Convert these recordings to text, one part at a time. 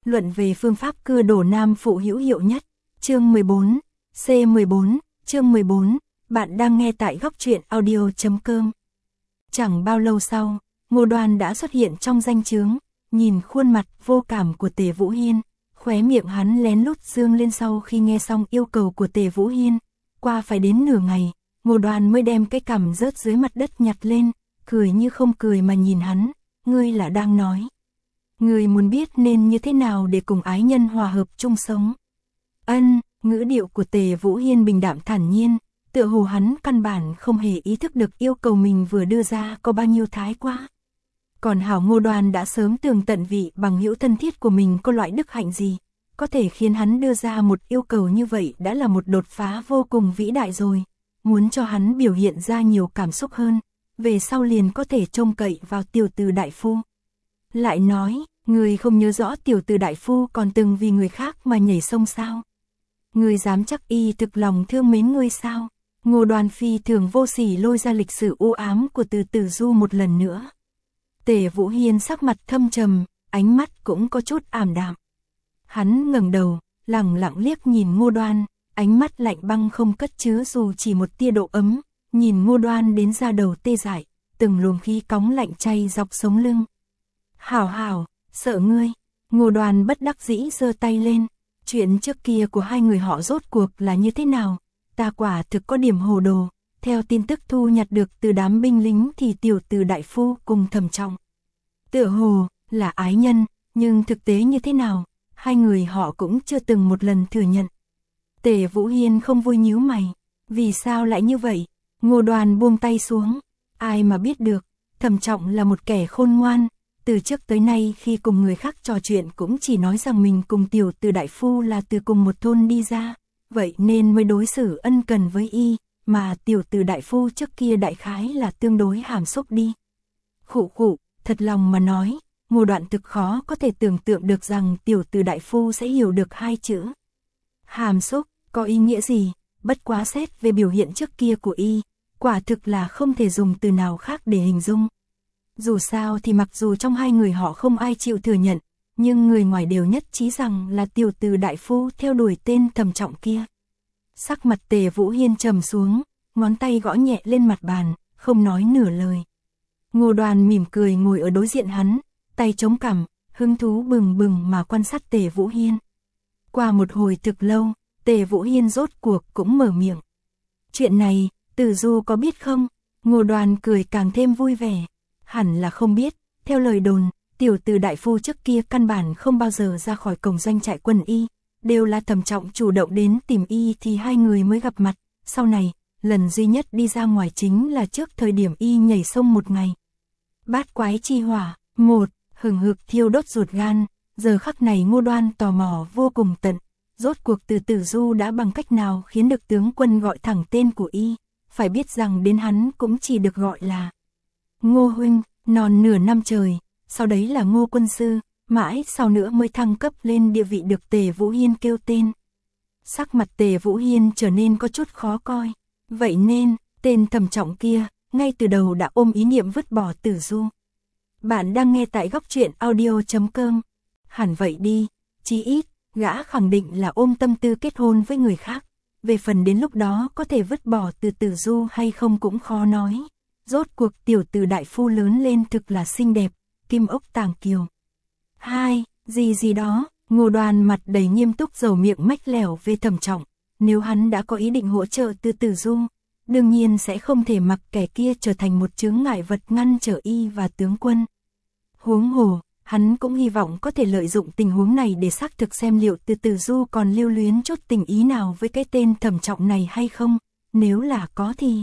luận về phương pháp cưa đổ nam phụ hữu hiệu nhất. Chương 14, C14, chương 14, bạn đang nghe tại góc truyện audio.com. Chẳng bao lâu sau, Ngô Đoan đã xuất hiện trong danh chướng, nhìn khuôn mặt vô cảm của Tề Vũ Hiên, khóe miệng hắn lén lút dương lên sau khi nghe xong yêu cầu của Tề Vũ Hiên. Qua phải đến nửa ngày, Ngô Đoan mới đem cái cằm rớt dưới mặt đất nhặt lên, cười như không cười mà nhìn hắn, ngươi là đang nói. Ngươi muốn biết nên như thế nào để cùng ái nhân hòa hợp chung sống. Ân, ngữ điệu của Tề Vũ Hiên bình đạm thản nhiên, tựa hồ hắn căn bản không hề ý thức được yêu cầu mình vừa đưa ra có bao nhiêu thái quá. Còn hảo Ngô Đoan đã sớm tường tận vị bằng hữu thân thiết của mình có loại đức hạnh gì, có thể khiến hắn đưa ra một yêu cầu như vậy đã là một đột phá vô cùng vĩ đại rồi, muốn cho hắn biểu hiện ra nhiều cảm xúc hơn, về sau liền có thể trông cậy vào tiểu từ đại phu. Lại nói, người không nhớ rõ tiểu từ đại phu còn từng vì người khác mà nhảy sông sao? Người dám chắc y thực lòng thương mến ngươi sao? Ngô Đoan phi thường vô sỉ lôi ra lịch sử u ám của Từ Tử Du một lần nữa. Tề Vũ Hiên sắc mặt thâm trầm, ánh mắt cũng có chút ảm đạm. Hắn ngẩng đầu, lẳng lặng liếc nhìn Ngô Đoan, ánh mắt lạnh băng không cất chứa dù chỉ một tia độ ấm, nhìn Ngô Đoan đến da đầu tê dại, từng luồng khí cóng lạnh chay dọc sống lưng. Hảo hảo, sợ ngươi. Ngô Đoan bất đắc dĩ giơ tay lên, chuyện trước kia của hai người họ rốt cuộc là như thế nào? Ta quả thực có điểm hồ đồ, theo tin tức thu nhặt được từ đám binh lính thì tiểu từ đại phu cùng Thẩm Trọng tựa hồ là ái nhân, nhưng thực tế như thế nào, hai người họ cũng chưa từng một lần thừa nhận. Tề Vũ Hiên không vui nhíu mày, vì sao lại như vậy? Ngô Đoan buông tay xuống, ai mà biết được, Thẩm Trọng là một kẻ khôn ngoan, từ trước tới nay khi cùng người khác trò chuyện cũng chỉ nói rằng mình cùng tiểu từ đại phu là từ cùng một thôn đi ra, vậy nên mới đối xử ân cần với y, mà tiểu từ đại phu trước kia đại khái là tương đối hàm xúc đi. Khụ khụ, thật lòng mà nói, Ngô Đoạn thực khó có thể tưởng tượng được rằng tiểu từ đại phu sẽ hiểu được hai chữ. Hàm xúc, có ý nghĩa gì, bất quá xét về biểu hiện trước kia của y, quả thực là không thể dùng từ nào khác để hình dung. Dù sao thì mặc dù trong hai người họ không ai chịu thừa nhận, nhưng người ngoài đều nhất trí rằng là tiểu từ đại phu theo đuổi tên Thẩm Trọng kia. Sắc mặt Tề Vũ Hiên trầm xuống, ngón tay gõ nhẹ lên mặt bàn, không nói nửa lời. Ngô Đoan mỉm cười ngồi ở đối diện hắn, tay chống cằm, hứng thú bừng bừng mà quan sát Tề Vũ Hiên. Qua một hồi thực lâu, Tề Vũ Hiên rốt cuộc cũng mở miệng. Chuyện này, Tử Du có biết không? Ngô Đoan cười càng thêm vui vẻ. Hẳn là không biết, theo lời đồn, tiểu từ đại phu trước kia căn bản không bao giờ ra khỏi cổng doanh trại quân y, đều là Thẩm Trọng chủ động đến tìm y thì hai người mới gặp mặt, sau này, lần duy nhất đi ra ngoài chính là trước thời điểm y nhảy sông một ngày. Bát quái chi hỏa, một, hừng hực thiêu đốt ruột gan, giờ khắc này Ngô Đoan tò mò vô cùng tận, rốt cuộc Từ Tử Du đã bằng cách nào khiến được tướng quân gọi thẳng tên của y, phải biết rằng đến hắn cũng chỉ được gọi là Ngô huynh, non nửa năm trời, sau đấy là Ngô quân sư, mãi sau nữa mới thăng cấp lên địa vị được Tề Vũ Hiên kêu tên. Sắc mặt Tề Vũ Hiên trở nên có chút khó coi, vậy nên, tên Thẩm Trọng kia, ngay từ đầu đã ôm ý niệm vứt bỏ Tử Du. Bạn đang nghe tại góc truyện audio.com. Hẳn vậy đi, chí ít, gã khẳng định là ôm tâm tư kết hôn với người khác, về phần đến lúc đó có thể vứt bỏ từ Tử Du hay không cũng khó nói. Rốt cuộc tiểu từ đại phu lớn lên thực là xinh đẹp, kim ốc tàng kiều. Hai, gì đó, Ngô Đoan mặt đầy nghiêm túc dầu miệng mách lẻo về Thẩm Trọng, nếu hắn đã có ý định hỗ trợ Từ Tử Du, đương nhiên sẽ không thể mặc kẻ kia trở thành một chướng ngại vật ngăn trở y và tướng quân. Huống hồ, hắn cũng hy vọng có thể lợi dụng tình huống này để xác thực xem liệu Từ Tử Du còn lưu luyến chút tình ý nào với cái tên Thẩm Trọng này hay không, nếu là có thì...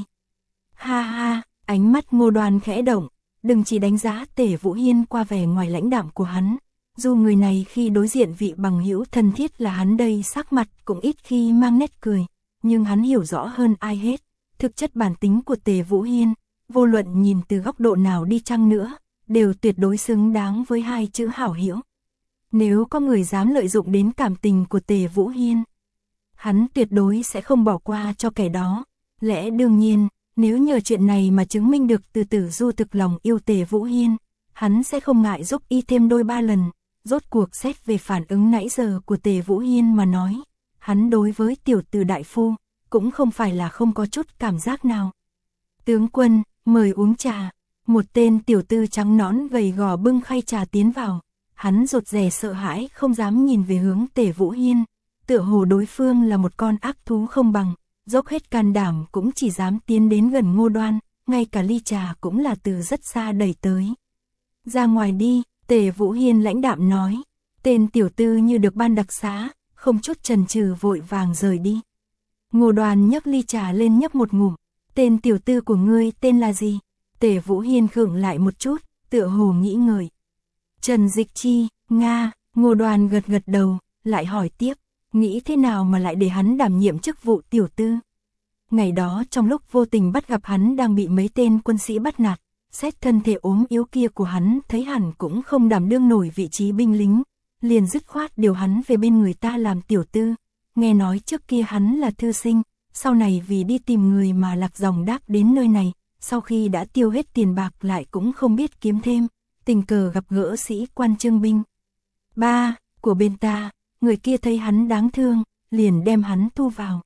Ha ha, ánh mắt Ngô Đoan khẽ động, đừng chỉ đánh giá Tề Vũ Hiên qua vẻ ngoài lãnh đạm của hắn, dù người này khi đối diện vị bằng hữu thân thiết là hắn đây sắc mặt cũng ít khi mang nét cười, nhưng hắn hiểu rõ hơn ai hết, thực chất bản tính của Tề Vũ Hiên, vô luận nhìn từ góc độ nào đi chăng nữa, đều tuyệt đối xứng đáng với hai chữ hảo hữu. Nếu có người dám lợi dụng đến cảm tình của Tề Vũ Hiên, hắn tuyệt đối sẽ không bỏ qua cho kẻ đó. Lẽ đương nhiên, nếu nhờ chuyện này mà chứng minh được Từ Tử Du thực lòng yêu Tề Vũ Hiên, hắn sẽ không ngại giúp y thêm đôi ba lần, rốt cuộc xét về phản ứng nãy giờ của Tề Vũ Hiên mà nói, hắn đối với tiểu tử đại phu, cũng không phải là không có chút cảm giác nào. Tướng quân, mời uống trà, một tên tiểu tư trắng nõn gầy gò bưng khay trà tiến vào, hắn rụt rè sợ hãi không dám nhìn về hướng Tề Vũ Hiên, tựa hồ đối phương là một con ác thú không bằng, dốc hết can đảm cũng chỉ dám tiến đến gần Ngô Đoan, ngay cả ly trà cũng là từ rất xa đẩy tới. Ra ngoài đi, Tề Vũ Hiên lãnh đạm nói, tên tiểu tư như được ban đặc xá, không chút chần chừ vội vàng rời đi. Ngô Đoan nhấc ly trà lên nhấp một ngụm, tên tiểu tư của ngươi tên là gì? Tề Vũ Hiên khựng lại một chút, tựa hồ nghĩ ngợi. Trần Dịch Chi, Nga, Ngô Đoan gật gật đầu, lại hỏi tiếp, nghĩ thế nào mà lại để hắn đảm nhiệm chức vụ tiểu tư? Ngày đó trong lúc vô tình bắt gặp hắn đang bị mấy tên quân sĩ bắt nạt, xét thân thể ốm yếu kia của hắn thấy hẳn cũng không đảm đương nổi vị trí binh lính, liền dứt khoát điều hắn về bên người ta làm tiểu tư. Nghe nói trước kia hắn là thư sinh, sau này vì đi tìm người mà lạc dòng đác đến nơi này, sau khi đã tiêu hết tiền bạc lại cũng không biết kiếm thêm, tình cờ gặp gỡ sĩ quan trương binh. Ba, của bên ta, người kia thấy hắn đáng thương, liền đem hắn thu vào.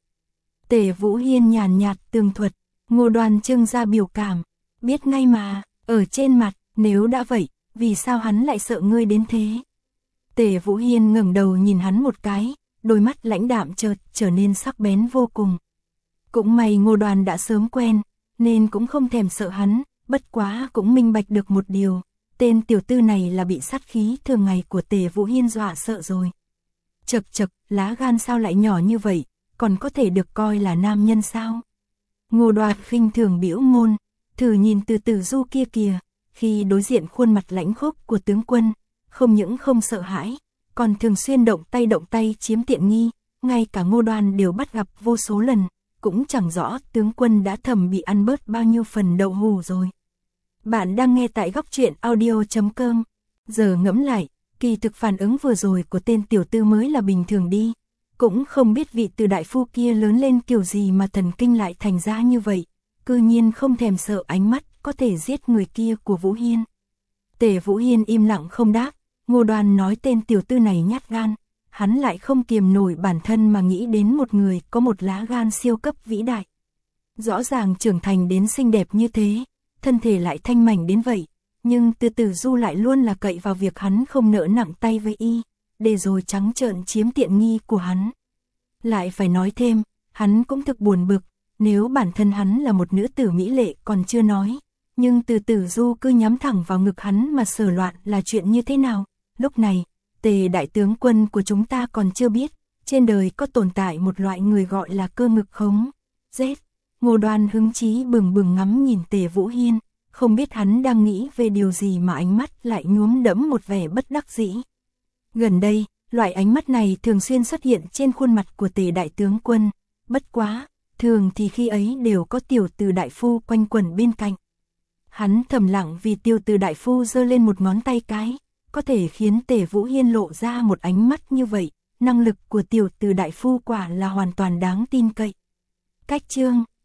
Tề Vũ Hiên nhàn nhạt tường thuật, Ngô Đoan trưng ra biểu cảm, biết ngay mà, ở trên mặt, nếu đã vậy, vì sao hắn lại sợ ngươi đến thế? Tề Vũ Hiên ngẩng đầu nhìn hắn một cái, đôi mắt lãnh đạm chợt trở nên sắc bén vô cùng. Cũng may Ngô Đoan đã sớm quen, nên cũng không thèm sợ hắn, bất quá cũng minh bạch được một điều, tên tiểu tư này là bị sát khí thường ngày của Tề Vũ Hiên dọa sợ rồi. Chậc chậc, lá gan sao lại nhỏ như vậy, còn có thể được coi là nam nhân sao? Ngô Đoan khinh thường bĩu môi, thử nhìn từ Tử Du kia kìa, khi đối diện khuôn mặt lãnh khốc của tướng quân, không những không sợ hãi, còn thường xuyên động tay chiếm tiện nghi, ngay cả Ngô Đoan đều bắt gặp vô số lần, cũng chẳng rõ tướng quân đã thầm bị ăn bớt bao nhiêu phần đậu hù rồi. Bạn đang nghe tại góc truyện audio.com. Giờ ngẫm lại, kỳ thực phản ứng vừa rồi của tên tiểu tư mới là bình thường đi, cũng không biết vị từ đại phu kia lớn lên kiểu gì mà thần kinh lại thành ra như vậy, cư nhiên không thèm sợ ánh mắt có thể giết người kia của Vũ Hiên. Tề Vũ Hiên im lặng không đáp, Ngô Đoan nói tên tiểu tư này nhát gan, hắn lại không kiềm nổi bản thân mà nghĩ đến một người có một lá gan siêu cấp vĩ đại. Rõ ràng trưởng thành đến xinh đẹp như thế, thân thể lại thanh mảnh đến vậy, nhưng từ Tử Du lại luôn là cậy vào việc hắn không nỡ nặng tay với y, để rồi trắng trợn chiếm tiện nghi của hắn. Lại phải nói thêm, hắn cũng thực buồn bực, nếu bản thân hắn là một nữ tử mỹ lệ còn chưa nói, nhưng từ Tử Du cứ nhắm thẳng vào ngực hắn mà sờ loạn là chuyện như thế nào. Lúc này, Tề đại tướng quân của chúng ta còn chưa biết, trên đời có tồn tại một loại người gọi là cơ ngực khống. Rét, Ngô Đoan hứng chí bừng bừng ngắm nhìn Tề Vũ Hiên, không biết hắn đang nghĩ về điều gì mà ánh mắt lại nhuốm đẫm một vẻ bất đắc dĩ. Gần đây, loại ánh mắt này thường xuyên xuất hiện trên khuôn mặt của Tề đại tướng quân, bất quá, thường thì khi ấy đều có tiểu từ đại phu quanh quẩn bên cạnh. Hắn thầm lặng vì tiểu từ đại phu giơ lên một ngón tay cái, có thể khiến Tề Vũ Hiên lộ ra một ánh mắt như vậy, năng lực của tiểu từ đại phu quả là hoàn toàn đáng tin cậy. Cách chương